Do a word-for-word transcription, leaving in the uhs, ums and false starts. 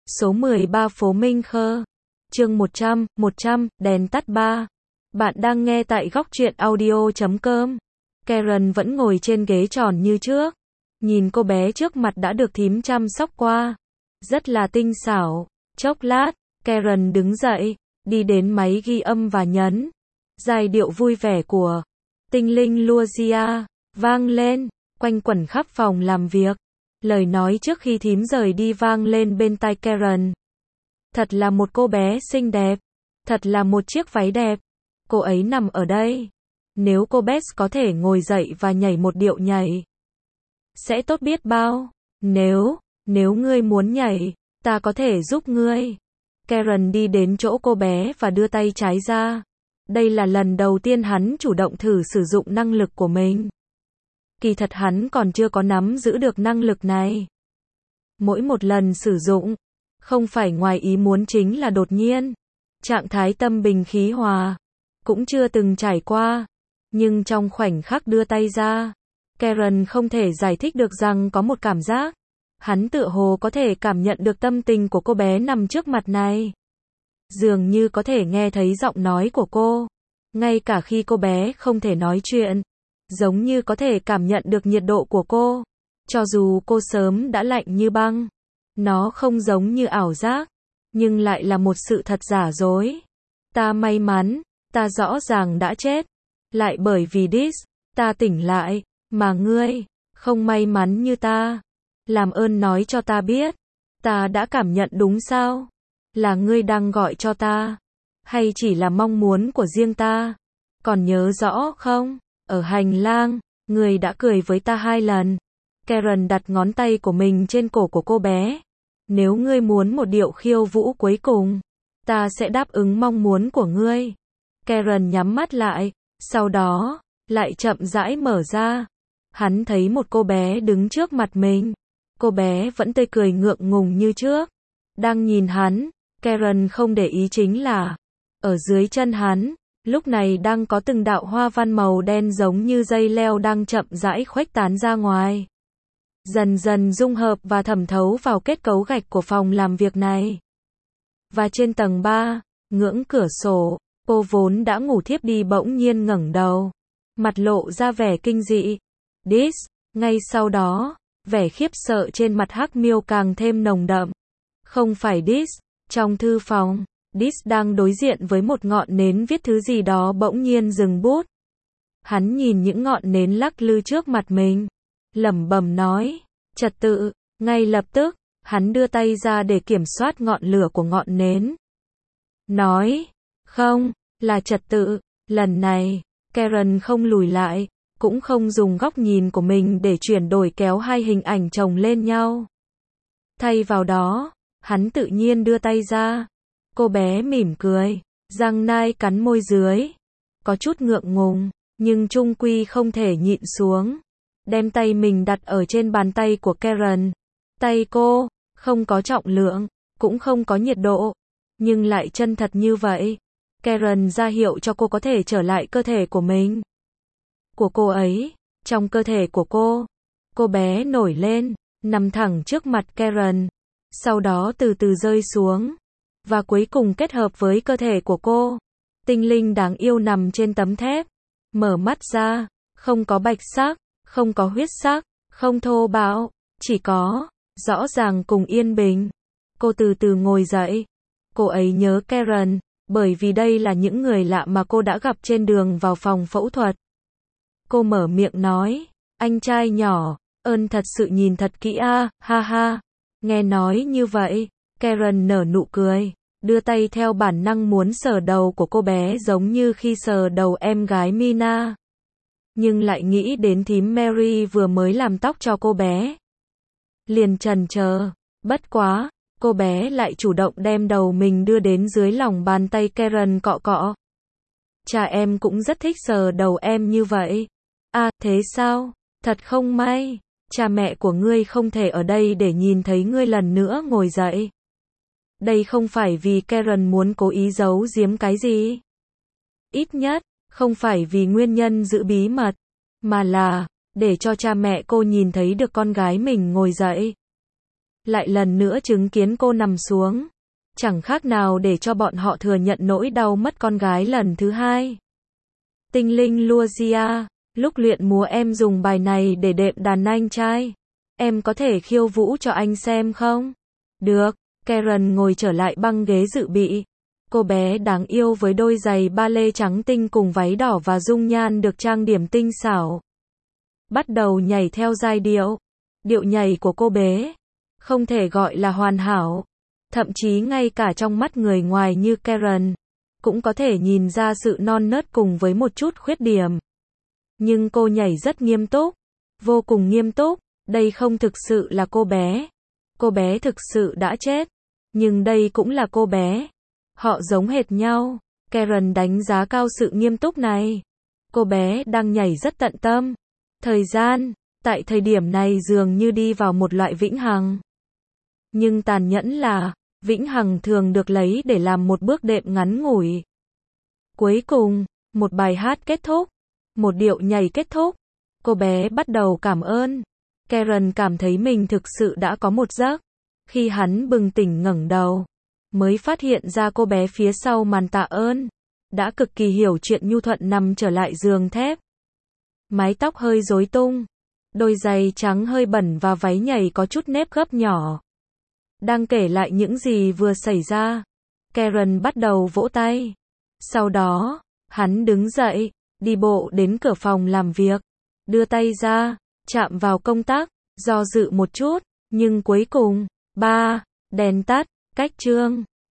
Số mười ba phố Minh Khơ. Chương một trăm, một trăm, đèn tắt ba. Bạn đang nghe tại góc truyện audio chấm com. Karen vẫn ngồi trên ghế tròn như trước. Nhìn cô bé trước mặt đã được thím chăm sóc qua. Rất là tinh xảo. Chốc lát, Karen đứng dậy, đi đến máy ghi âm và nhấn. Giai điệu vui vẻ của Tinh Linh Lucia vang lên, quanh quẩn khắp phòng làm việc. Lời nói trước khi thím rời đi vang lên bên tai Karen. Thật là một cô bé xinh đẹp. Thật là một chiếc váy đẹp. Cô ấy nằm ở đây. Nếu cô Bess có thể ngồi dậy và nhảy một điệu nhảy, sẽ tốt biết bao. Nếu, nếu ngươi muốn nhảy, ta có thể giúp ngươi. Karen đi đến chỗ cô bé và đưa tay trái ra. Đây là lần đầu tiên hắn chủ động thử sử dụng năng lực của mình. Kỳ thật hắn còn chưa có nắm giữ được năng lực này. Mỗi một lần sử dụng, không phải ngoài ý muốn chính là đột nhiên. Trạng thái tâm bình khí hòa, cũng chưa từng trải qua. Nhưng trong khoảnh khắc đưa tay ra, Karen không thể giải thích được rằng có một cảm giác. Hắn tựa hồ có thể cảm nhận được tâm tình của cô bé nằm trước mặt này. Dường như có thể nghe thấy giọng nói của cô. Ngay cả khi cô bé không thể nói chuyện. Giống như có thể cảm nhận được nhiệt độ của cô. Cho dù cô sớm đã lạnh như băng. Nó không giống như ảo giác. Nhưng lại là một sự thật giả dối. Ta may mắn. Ta rõ ràng đã chết. Lại bởi vì Dis. Ta tỉnh lại. Mà ngươi. Không may mắn như ta. Làm ơn nói cho ta biết. Ta đã cảm nhận đúng sao? Là ngươi đang gọi cho ta? Hay chỉ là mong muốn của riêng ta? Còn nhớ rõ không? Ở hành lang, ngươi đã cười với ta hai lần. Karen đặt ngón tay của mình trên cổ của cô bé. Nếu ngươi muốn một điệu khiêu vũ cuối cùng, ta sẽ đáp ứng mong muốn của ngươi. Karen nhắm mắt lại, sau đó, lại chậm rãi mở ra. Hắn thấy một cô bé đứng trước mặt mình. Cô bé vẫn tươi cười ngượng ngùng như trước. Đang nhìn hắn, Karen không để ý chính là, ở dưới chân hắn, lúc này đang có từng đạo hoa văn màu đen giống như dây leo đang chậm rãi khuếch tán ra ngoài. Dần dần dung hợp và thẩm thấu vào kết cấu gạch của phòng làm việc này. Và trên tầng ba, ngưỡng cửa sổ, cô vốn đã ngủ thiếp đi bỗng nhiên ngẩng đầu. Mặt lộ ra vẻ kinh dị. Dis, ngay sau đó, vẻ khiếp sợ trên mặt Hắc Miêu càng thêm nồng đậm. Không phải Dis, trong thư phòng, Dis đang đối diện với một ngọn nến viết thứ gì đó bỗng nhiên dừng bút. Hắn nhìn những ngọn nến lắc lư trước mặt mình, lẩm bẩm nói, trật tự, ngay lập tức, hắn đưa tay ra để kiểm soát ngọn lửa của ngọn nến. Nói, không, là trật tự, lần này, Karen không lùi lại, cũng không dùng góc nhìn của mình để chuyển đổi kéo hai hình ảnh chồng lên nhau. Thay vào đó, hắn tự nhiên đưa tay ra. Cô bé mỉm cười, răng nai cắn môi dưới. Có chút ngượng ngùng, nhưng chung quy không thể nhịn xuống. Đem tay mình đặt ở trên bàn tay của Karen. Tay cô, không có trọng lượng, cũng không có nhiệt độ, nhưng lại chân thật như vậy. Karen ra hiệu cho cô có thể trở lại cơ thể của mình. Của cô ấy, trong cơ thể của cô. Cô bé nổi lên, nằm thẳng trước mặt Karen. Sau đó từ từ rơi xuống. Và cuối cùng kết hợp với cơ thể của cô. Tinh linh đáng yêu nằm trên tấm thép. Mở mắt ra, không có bạch sắc, không có huyết sắc, không thô bạo, chỉ có, rõ ràng cùng yên bình. Cô từ từ ngồi dậy. Cô ấy nhớ Karen, bởi vì đây là những người lạ mà cô đã gặp trên đường vào phòng phẫu thuật. Cô mở miệng nói, anh trai nhỏ, ơn thật sự nhìn thật kỹ a, ha ha. Nghe nói như vậy, Karen nở nụ cười, đưa tay theo bản năng muốn sờ đầu của cô bé giống như khi sờ đầu em gái Mina. Nhưng lại nghĩ đến thím Mary vừa mới làm tóc cho cô bé. Liền chần chờ, bất quá, cô bé lại chủ động đem đầu mình đưa đến dưới lòng bàn tay Karen cọ cọ. Cha em cũng rất thích sờ đầu em như vậy. À, thế sao? Thật không may. Cha mẹ của ngươi không thể ở đây để nhìn thấy ngươi lần nữa ngồi dậy. Đây không phải vì Karen muốn cố ý giấu giếm cái gì. Ít nhất, không phải vì nguyên nhân giữ bí mật, mà là, để cho cha mẹ cô nhìn thấy được con gái mình ngồi dậy. lại lần nữa chứng kiến cô nằm xuống. Chẳng khác nào để cho bọn họ thừa nhận nỗi đau mất con gái lần thứ hai. Tinh linh Lucia, lúc luyện múa em dùng bài này để đệm đàn anh trai. Em có thể khiêu vũ cho anh xem không? Được, Karen ngồi trở lại băng ghế dự bị. Cô bé đáng yêu với đôi giày ba lê trắng tinh cùng váy đỏ và dung nhan được trang điểm tinh xảo. Bắt đầu nhảy theo giai điệu. Điệu nhảy của cô bé không thể gọi là hoàn hảo. Thậm chí ngay cả trong mắt người ngoài như Karen, cũng có thể nhìn ra sự non nớt cùng với một chút khuyết điểm. Nhưng cô nhảy rất nghiêm túc, vô cùng nghiêm túc. Đây không thực sự là cô bé. Cô bé thực sự đã chết. Nhưng đây cũng là cô bé. Họ giống hệt nhau. Karen đánh giá cao sự nghiêm túc này. Cô bé đang nhảy rất tận tâm. Thời gian, tại thời điểm này dường như đi vào một loại vĩnh hằng. Nhưng tàn nhẫn là, vĩnh hằng thường được lấy để làm một bước đệm ngắn ngủi. Cuối cùng, một bài hát kết thúc. Một điệu nhảy kết thúc. Cô bé bắt đầu cảm ơn. Karen cảm thấy mình thực sự đã có một giấc. Khi hắn bừng tỉnh ngẩng đầu, mới phát hiện ra cô bé phía sau màn tạ ơn đã cực kỳ hiểu chuyện nhu thuận nằm trở lại giường thép. Mái tóc hơi rối tung, đôi giày trắng hơi bẩn và váy nhảy có chút nếp gấp nhỏ. Đang kể lại những gì vừa xảy ra, Karen bắt đầu vỗ tay. Sau đó, hắn đứng dậy, đi bộ đến cửa phòng làm việc, đưa tay ra, chạm vào công tắc, do dự một chút, nhưng cuối cùng, ba, đèn tắt, cách chương.